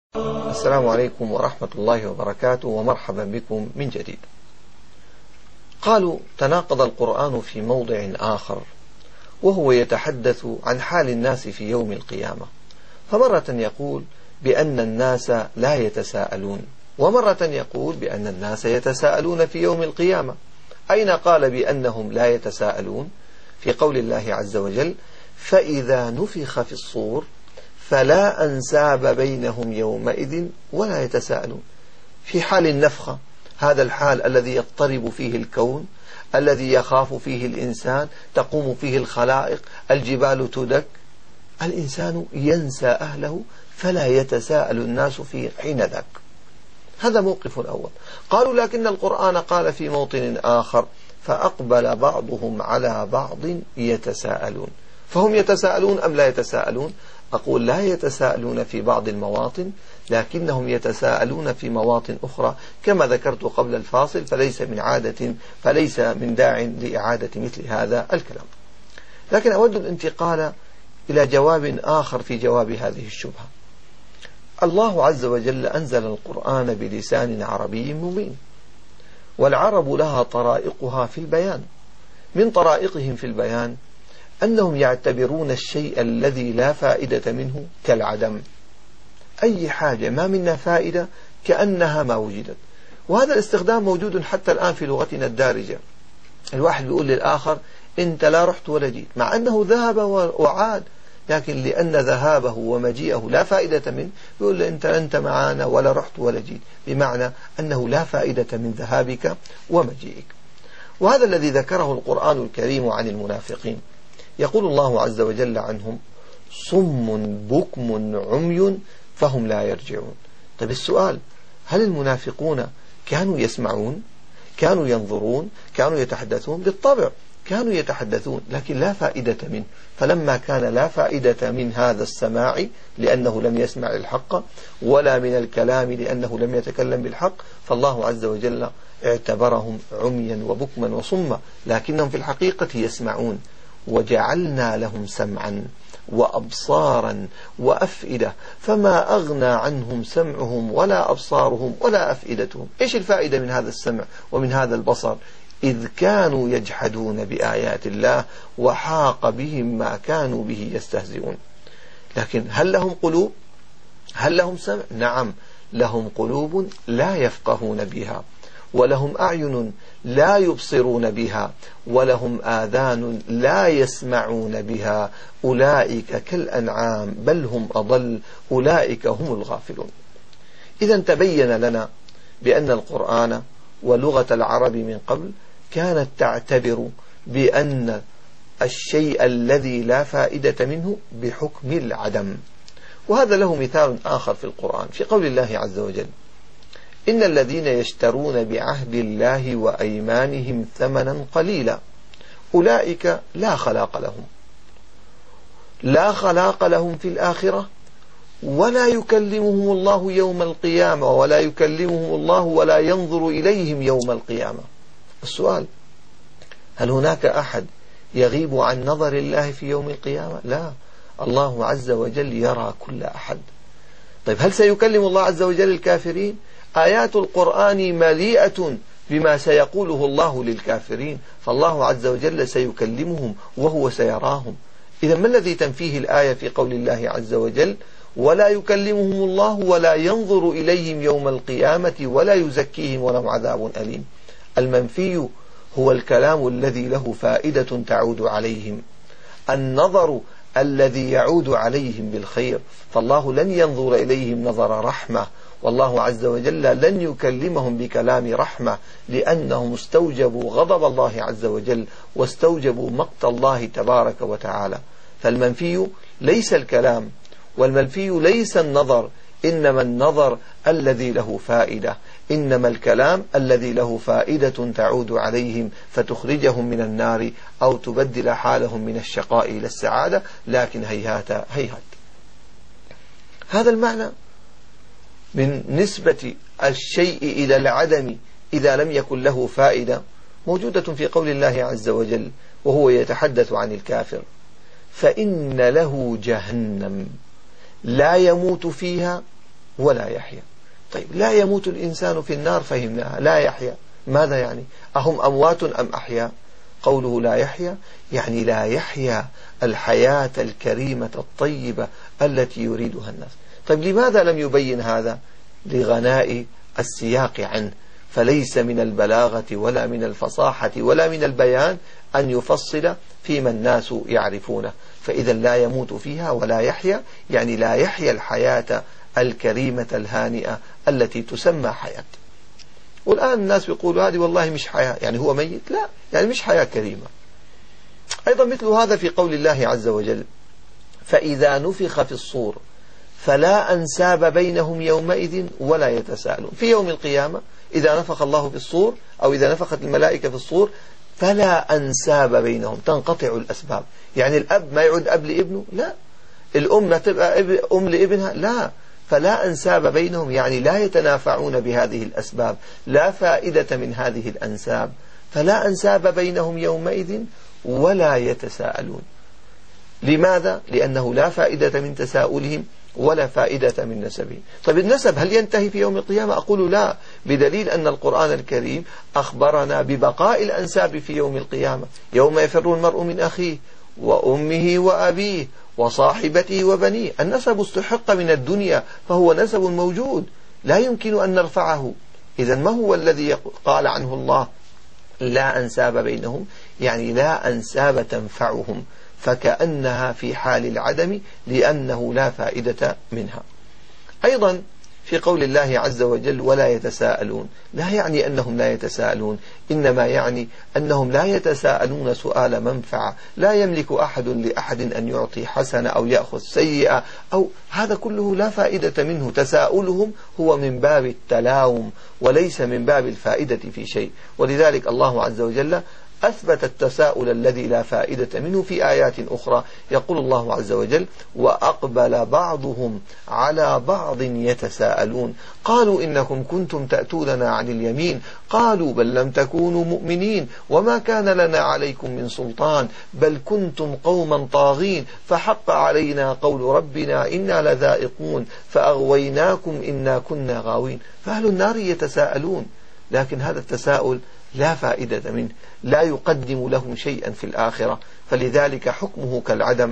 السلام عليكم ورحمة الله وبركاته، ومرحبا بكم من جديد. قالوا تناقض القرآن في موضع آخر وهو يتحدث عن حال الناس في يوم القيامة، فمرة يقول بأن الناس لا يتساءلون، ومرة يقول بأن الناس يتساءلون في يوم القيامة. أين قال بأنهم لا يتساءلون؟ في قول الله عز وجل: فإذا نفخ في الصور فلا أنساب بينهم يومئذ ولا يتساءلون. في حال النفخة، هذا الحال الذي يضطرب فيه الكون، الذي يخاف فيه الإنسان، تقوم فيه الخلائق، الجبال تدك، الإنسان ينسى أهله فلا يتساءل الناس في حين ذاك. هذا موقف أول. قالوا لكن القرآن قال في موطن آخر: فأقبل بعضهم على بعض يتساءلون. فهم يتساءلون أم لا يتساءلون؟ أقول لا يتساءلون في بعض المواطن، لكنهم يتساءلون في مواطن أخرى كما ذكرت قبل الفاصل، فليس من داع لإعادة مثل هذا الكلام. لكن أود الانتقال إلى جواب آخر في جواب هذه الشبهة. الله عز وجل أنزل القرآن بلسان عربي مبين، والعرب لها طرائقها في البيان. من طرائقهم في البيان أنهم يعتبرون الشيء الذي لا فائدة منه كالعدم. أي حاجة ما منها فائدة كأنها ما وجدت، وهذا الاستخدام موجود حتى الآن في لغتنا الدارجة. الواحد بيقول للآخر: أنت لا رحت ولا جيت، مع أنه ذهب وعاد، لكن لأن ذهابه ومجيئه لا فائدة منه يقول له: أنت معنا ولا رحت ولا جيت، بمعنى أنه لا فائدة من ذهابك ومجيئك. وهذا الذي ذكره القرآن الكريم عن المنافقين. يقول الله عز وجل عنهم: صم بكم عمي فهم لا يرجعون. طيب السؤال: هل المنافقون كانوا يسمعون؟ كانوا ينظرون؟ كانوا يتحدثون؟ بالطبع كانوا يتحدثون، لكن لا فائدة منه. فلما كان لا فائدة من هذا السماع لأنه لم يسمع الحق، ولا من الكلام لأنه لم يتكلم بالحق، فالله عز وجل اعتبرهم عميا وبكما وصما، لكنهم في الحقيقة يسمعون. وجعلنا لهم سمعا وأبصارا وأفئدة فما أغنى عنهم سمعهم ولا أبصارهم ولا أفئدتهم. إيش الفائدة من هذا السمع ومن هذا البصر؟ إذ كانوا يجحدون بآيات الله وحاق بهم ما كانوا به يستهزئون. لكن هل لهم قلوب؟ هل لهم سمع؟ نعم، لهم قلوب لا يفقهون بها، ولهم أعين لا يبصرون بها، ولهم آذان لا يسمعون بها. أولئك كالأنعام بل هم أضل، أولئك هم الغافلون. إذا تبين لنا بأن القرآن ولغة العرب من قبل كانت تعتبر بأن الشيء الذي لا فائدة منه بحكم العدم. وهذا له مثال آخر في القرآن، في قول الله عز وجل: إن الذين يشترون بعهد الله وأيمانهم ثمنا قليلا أولئك لا خلاق لهم في الآخرة، ولا يكلمهم الله يوم القيامة، ولا يكلمهم الله ولا ينظر إليهم يوم القيامة. السؤال: هل هناك أحد يغيب عن نظر الله في يوم القيامة؟ لا، الله عز وجل يرى كل أحد. طيب هل سيكلم الله عز وجل الكافرين؟ آيات القرآن مليئة بما سيقوله الله للكافرين، فالله عز وجل سيكلمهم وهو سيراهم. إذا ما الذي تنفيه الآية في قول الله عز وجل: ولا يكلمهم الله ولا ينظر إليهم يوم القيامة ولا يزكيهم ولهم عذاب أليم؟ المنفي هو الكلام الذي له فائدة تعود عليهم، النظر الذي يعود عليهم بالخير، فالله لن ينظر إليهم نظر رحمة، والله عز وجل لن يكلمهم بكلام رحمة، لأنهم استوجبوا غضب الله عز وجل واستوجبوا مقت الله تبارك وتعالى. فالمنفي ليس الكلام، والمنفي ليس النظر، إنما النظر الذي له فائدة، إنما الكلام الذي له فائدة تعود عليهم فتخرجهم من النار أو تبدل حالهم من الشقاء إلى السعادة. لكن هيهات هيهات. هذا المعنى من نسبة الشيء إلى العدم إذا لم يكن له فائدة موجودة في قول الله عز وجل وهو يتحدث عن الكافر: فإن له جهنم لا يموت فيها ولا يحيا. طيب لا يموت الإنسان في النار فهمناها، لا يحيا ماذا يعني؟ أهم أموات أم أحياء؟ قوله لا يحيا يعني لا يحيا الحياة الكريمة الطيبة التي يريدها الناس. طيب لماذا لم يبين هذا؟ لغناء السياق عنه، فليس من البلاغة ولا من الفصاحة ولا من البيان أن يفصل فيما الناس يعرفونه. فإذا لا يموت فيها ولا يحيا يعني لا يحيا الحياة الكريمة الهانئة التي تسمى حياة. والآن الناس يقولوا هذه والله مش حياة، يعني هو ميت؟ لا، يعني مش حياة كريمة. أيضا مثل هذا في قول الله عز وجل: فإذا نفخ في الصور فلا أنساب بينهم يومئذ ولا يتساءلون. في يوم القيامة إذا نفخ الله في الصور أو إذا نفخت الملائكة في الصور فلا أنساب بينهم، تنقطع الأسباب. يعني الأب ما يعود أب لابنه؟ لا. الأم لا تبقى أم لابنها؟ لا. فلا أنساب بينهم يعني لا يتنافعون بهذه الأسباب، لا فائدة من هذه الأنساب. فلا أنساب بينهم يومئذ ولا يتساءلون. لماذا؟ لأنه لا فائدة من تساؤلهم ولا فائدة من نسبهم. طيب النسب هل ينتهي في يوم القيامة؟ أقول لا، بدليل أن القرآن الكريم أخبرنا ببقاء الأنساب في يوم القيامة. يوم يفر المرء من أخيه وأمه وأبيه وصاحبته وبنيه. النسب استحق من الدنيا فهو نسب موجود لا يمكن أن نرفعه. إذا ما هو الذي قال عنه الله لا أنساب بينهم؟ يعني لا أنساب تنفعهم، فكأنها في حال العدم لأنه لا فائدة منها. أيضا في قول الله عز وجل ولا يتساءلون، لا يعني أنهم لا يتساءلون، إنما يعني أنهم لا يتساءلون سؤال منفعة. لا يملك أحد لأحد أن يعطي حسنة أو يأخذ سيئة، أو هذا كله لا فائدة منه. تساؤلهم هو من باب التلاوم وليس من باب الفائدة في شيء. ولذلك الله عز وجل أثبت التساؤل الذي لا فائدة منه في آيات أخرى. يقول الله عز وجل وأقبل بعضهم على بعض يتساءلون قالوا إنكم كنتم تأتوننا عن اليمين قالوا بل لم تكونوا مؤمنين وما كان لنا عليكم من سلطان بل كنتم قوما طاغين فحق علينا قول ربنا إنا لذائقون فأغويناكم إنا كنا غاوين. فأهل النار يتساءلون، لكن هذا التساؤل لا فائدة منه، لا يقدم لهم شيئا في الآخرة، فلذلك حكمه كالعدم.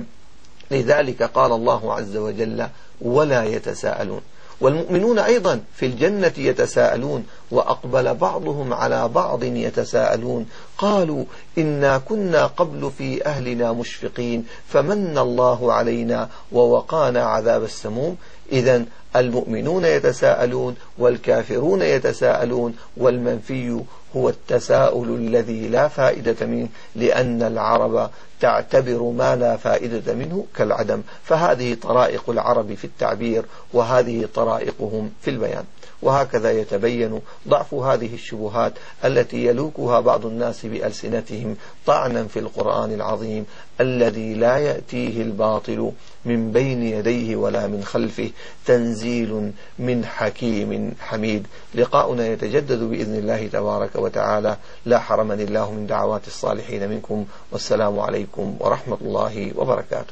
لذلك قال الله عز وجل ولا يتساءلون. والمؤمنون أيضا في الجنة يتساءلون وأقبل بعضهم على بعض يتساءلون قالوا إنا كنا قبل في أهلنا مشفقين فمن الله علينا ووقانا عذاب السموم. إذن المؤمنون يتساءلون والكافرون يتساءلون، والمنفي هو التساؤل الذي لا فائدة منه، لأن العرب تعتبر ما لا فائدة منه كالعدم. فهذه طرائق العرب في التعبير وهذه طرائقهم في البيان. وهكذا يتبين ضعف هذه الشبهات التي يلوكها بعض الناس بألسنتهم طعنا في القرآن العظيم الذي لا يأتيه الباطل من بين يديه ولا من خلفه تنزيل من حكيم حميد. لقاؤنا يتجدد بإذن الله تبارك وتعالى. لا حرمني الله من دعوات الصالحين منكم، والسلام عليكم ورحمة الله وبركاته.